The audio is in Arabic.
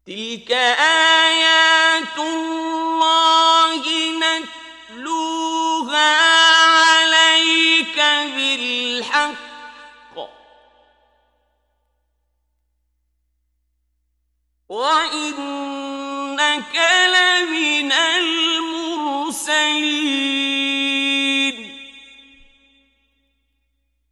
تلك آيات الله نتلوها عليك بالحق وإنك لمن